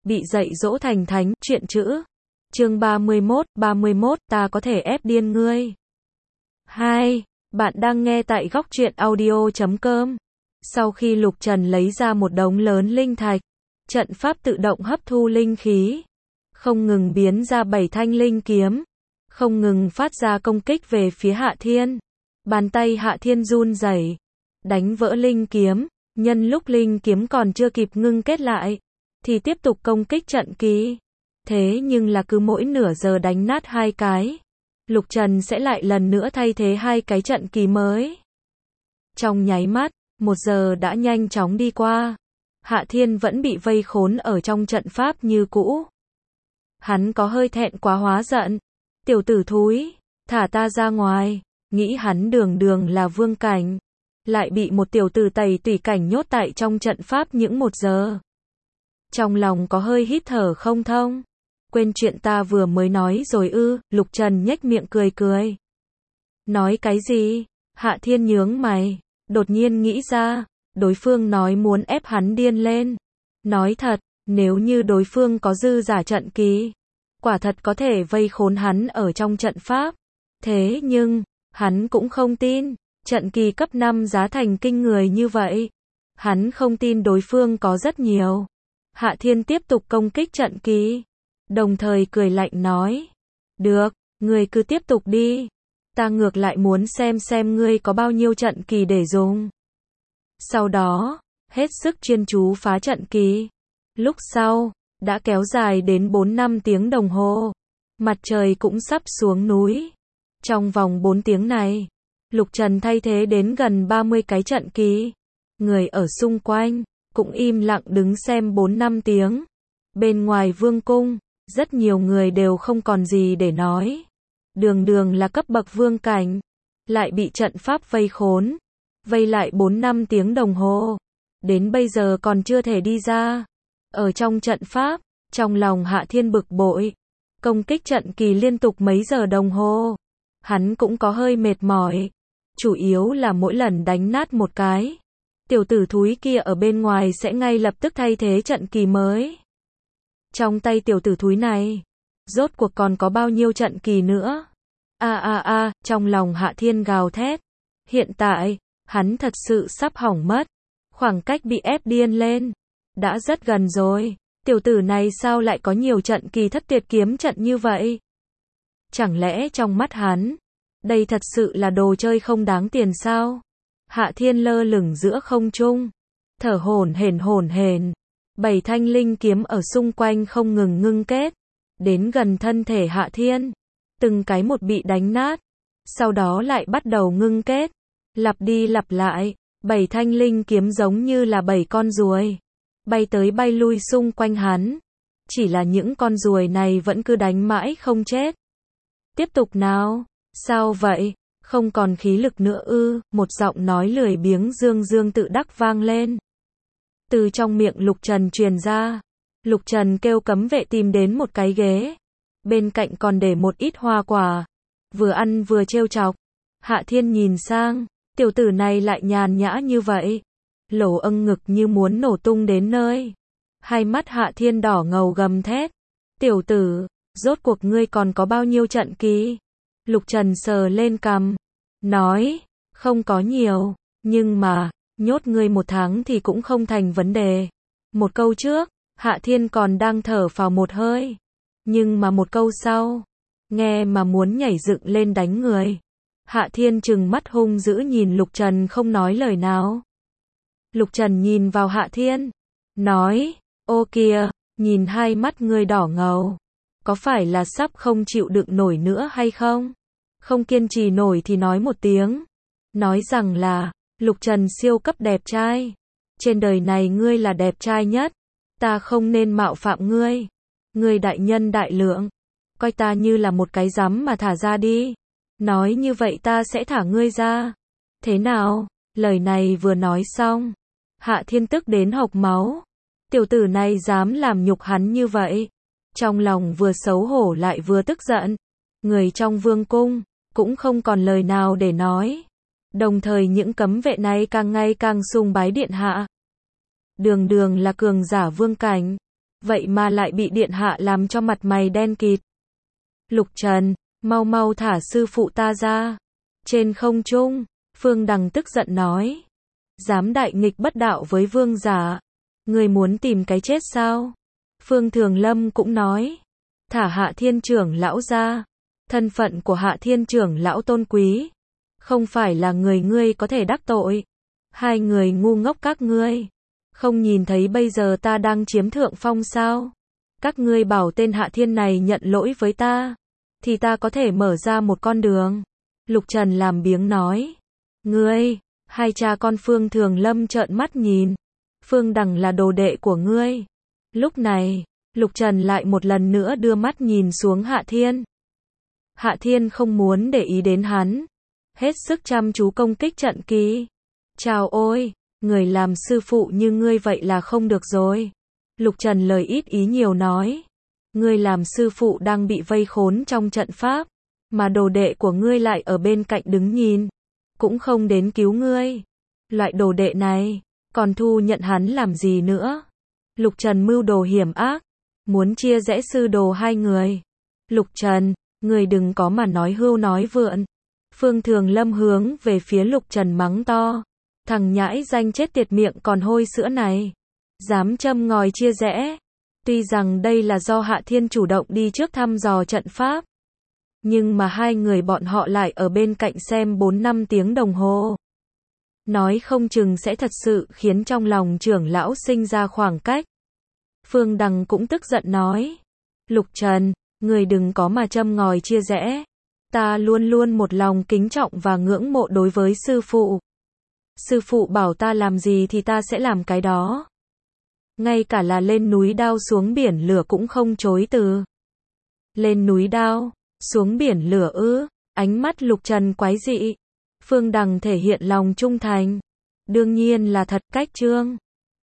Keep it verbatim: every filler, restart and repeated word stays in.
bị dạy dỗ thành thánh, chuyện chữ. Chương ba mươi mốt, ba mươi mốt, ta có thể ép điên ngươi. hai. Bạn đang nghe tại góc truyện audio chấm com. Sau khi Lục Trần lấy ra một đống lớn linh thạch, trận pháp tự động hấp thu linh khí, không ngừng biến ra bảy thanh linh kiếm, không ngừng phát ra công kích về phía Hạ Thiên. Bàn tay Hạ Thiên run rẩy, đánh vỡ linh kiếm, nhân lúc linh kiếm còn chưa kịp ngưng kết lại, thì tiếp tục công kích trận kỳ. Thế nhưng là cứ mỗi nửa giờ đánh nát hai cái, Lục Trần sẽ lại lần nữa thay thế hai cái trận kỳ mới. Trong nháy mắt, một giờ đã nhanh chóng đi qua. Hạ Thiên vẫn bị vây khốn ở trong trận pháp như cũ. Hắn có hơi thẹn quá hóa giận. Tiểu tử thúi, thả ta ra ngoài. Nghĩ hắn đường đường là vương cảnh, lại bị một tiểu tử tẩy tùy cảnh nhốt tại trong trận pháp những một giờ. Trong lòng có hơi hít thở không thông. Quên chuyện ta vừa mới nói rồi ư? Lục Trần nhếch miệng cười cười. Nói cái gì? Hạ Thiên nhướng mày, đột nhiên nghĩ ra, đối phương nói muốn ép hắn điên lên. Nói thật, nếu như đối phương có dư giả trận kỳ, quả thật có thể vây khốn hắn ở trong trận pháp. Thế nhưng, hắn cũng không tin, trận kỳ cấp năm giá thành kinh người như vậy. Hắn không tin đối phương có rất nhiều. Hạ Thiên tiếp tục công kích trận kỳ, đồng thời cười lạnh nói. Được, ngươi cứ tiếp tục đi. Ta ngược lại muốn xem xem ngươi có bao nhiêu trận kỳ để dùng. Sau đó, hết sức chuyên chú phá trận kỳ. Lúc sau, đã kéo dài đến bốn năm tiếng đồng hồ. Mặt trời cũng sắp xuống núi. Trong vòng bốn tiếng này, Lục Trần thay thế đến gần ba mươi cái trận kỳ. Người ở xung quanh cũng im lặng đứng xem bốn năm tiếng. Bên ngoài vương cung, rất nhiều người đều không còn gì để nói. Đường đường là cấp bậc vương cảnh, lại bị trận pháp vây khốn, vây lại bốn năm tiếng đồng hồ. Đến bây giờ còn chưa thể đi ra. Ở trong trận pháp, trong lòng Hạ Thiên bực bội, công kích trận kỳ liên tục mấy giờ đồng hồ. Hắn cũng có hơi mệt mỏi, chủ yếu là mỗi lần đánh nát một cái, tiểu tử thúi kia ở bên ngoài sẽ ngay lập tức thay thế trận kỳ mới. Trong tay tiểu tử thúi này, rốt cuộc còn có bao nhiêu trận kỳ nữa? A a a, trong lòng Hạ Thiên gào thét. Hiện tại, hắn thật sự sắp hỏng mất. Khoảng cách bị ép điên lên đã rất gần rồi. Tiểu tử này sao lại có nhiều trận kỳ thất tuyệt kiếm trận như vậy? Chẳng lẽ trong mắt hắn, đây thật sự là đồ chơi không đáng tiền sao? Hạ Thiên lơ lửng giữa không trung, thở hổn hển hổn hển. Bảy thanh linh kiếm ở xung quanh không ngừng ngưng kết, đến gần thân thể Hạ Thiên, từng cái một bị đánh nát, sau đó lại bắt đầu ngưng kết, lặp đi lặp lại. Bảy thanh linh kiếm giống như là bảy con ruồi, bay tới bay lui xung quanh hắn. Chỉ là những con ruồi này vẫn cứ đánh mãi không chết. Tiếp tục nào. Sao vậy? Không còn khí lực nữa ư? Một giọng nói lười biếng dương dương tự đắc vang lên. Từ trong miệng Lục Trần truyền ra. Lục Trần kêu cấm vệ tìm đến một cái ghế. Bên cạnh còn để một ít hoa quả. Vừa ăn vừa trêu chọc. Hạ Thiên nhìn sang. Tiểu tử này lại nhàn nhã như vậy. Lỗ âng ngực như muốn nổ tung đến nơi. Hai mắt Hạ Thiên đỏ ngầu gầm thét. Tiểu tử, rốt cuộc ngươi còn có bao nhiêu trận kỳ? Lục Trần sờ lên cằm, nói, không có nhiều, nhưng mà, nhốt ngươi một tháng thì cũng không thành vấn đề. Một câu trước, Hạ Thiên còn đang thở phào một hơi. Nhưng mà một câu sau, nghe mà muốn nhảy dựng lên đánh người. Hạ Thiên trừng mắt hung dữ nhìn Lục Trần không nói lời nào. Lục Trần nhìn vào Hạ Thiên, nói, ô kìa, nhìn hai mắt ngươi đỏ ngầu. Có phải là sắp không chịu đựng nổi nữa hay không? Không kiên trì nổi thì nói một tiếng. Nói rằng là, Lục Trần siêu cấp đẹp trai. Trên đời này ngươi là đẹp trai nhất. Ta không nên mạo phạm ngươi. Ngươi đại nhân đại lượng. Coi ta như là một cái rắm mà thả ra đi. Nói như vậy ta sẽ thả ngươi ra. Thế nào? Lời này vừa nói xong. Hạ Thiên tức đến hộc máu. Tiểu tử này dám làm nhục hắn như vậy. Trong lòng vừa xấu hổ lại vừa tức giận. Người trong vương cung cũng không còn lời nào để nói. Đồng thời những cấm vệ này càng ngày càng sùng bái điện hạ. Đường đường là cường giả vương cảnh, vậy mà lại bị điện hạ làm cho mặt mày đen kịt. Lục Trần, mau mau thả sư phụ ta ra. Trên không trung, Phương Đằng tức giận nói. Dám đại nghịch bất đạo với vương giả. Người muốn tìm cái chết sao? Phương Thường Lâm cũng nói. Thả Hạ Thiên trưởng lão ra. Thân phận của Hạ Thiên trưởng lão tôn quý. Không phải là người ngươi có thể đắc tội. Hai người ngu ngốc các ngươi. Không nhìn thấy bây giờ ta đang chiếm thượng phong sao? Các ngươi bảo tên Hạ Thiên này nhận lỗi với ta. Thì ta có thể mở ra một con đường. Lục Trần làm biếng nói. Ngươi, hai cha con Phương Thường Lâm trợn mắt nhìn. Phương Đằng là đồ đệ của ngươi. Lúc này, Lục Trần lại một lần nữa đưa mắt nhìn xuống Hạ Thiên. Hạ Thiên không muốn để ý đến hắn. Hết sức chăm chú công kích trận kỳ. Chào ôi, người làm sư phụ như ngươi vậy là không được rồi. Lục Trần lời ít ý nhiều nói. Ngươi làm sư phụ đang bị vây khốn trong trận pháp. Mà đồ đệ của ngươi lại ở bên cạnh đứng nhìn. Cũng không đến cứu ngươi. Loại đồ đệ này, còn thu nhận hắn làm gì nữa? Lục Trần mưu đồ hiểm ác. Muốn chia rẽ sư đồ hai người. Lục Trần, người đừng có mà nói hưu nói vượn. Phương Thường Lâm hướng về phía Lục Trần mắng to. Thằng nhãi danh chết tiệt miệng còn hôi sữa này. Dám châm ngòi chia rẽ. Tuy rằng đây là do Hạ Thiên chủ động đi trước thăm dò trận pháp. Nhưng mà hai người bọn họ lại ở bên cạnh xem bốn năm tiếng đồng hồ. Nói không chừng sẽ thật sự khiến trong lòng trưởng lão sinh ra khoảng cách. Phương Đằng cũng tức giận nói. Lục Trần, người đừng có mà châm ngòi chia rẽ. Ta luôn luôn một lòng kính trọng và ngưỡng mộ đối với sư phụ. Sư phụ bảo ta làm gì thì ta sẽ làm cái đó. Ngay cả là lên núi đao xuống biển lửa cũng không chối từ. Lên núi đao, xuống biển lửa ư? Ánh mắt Lục Trần quái dị. Phương Đằng thể hiện lòng trung thành. Đương nhiên là thật cách trương.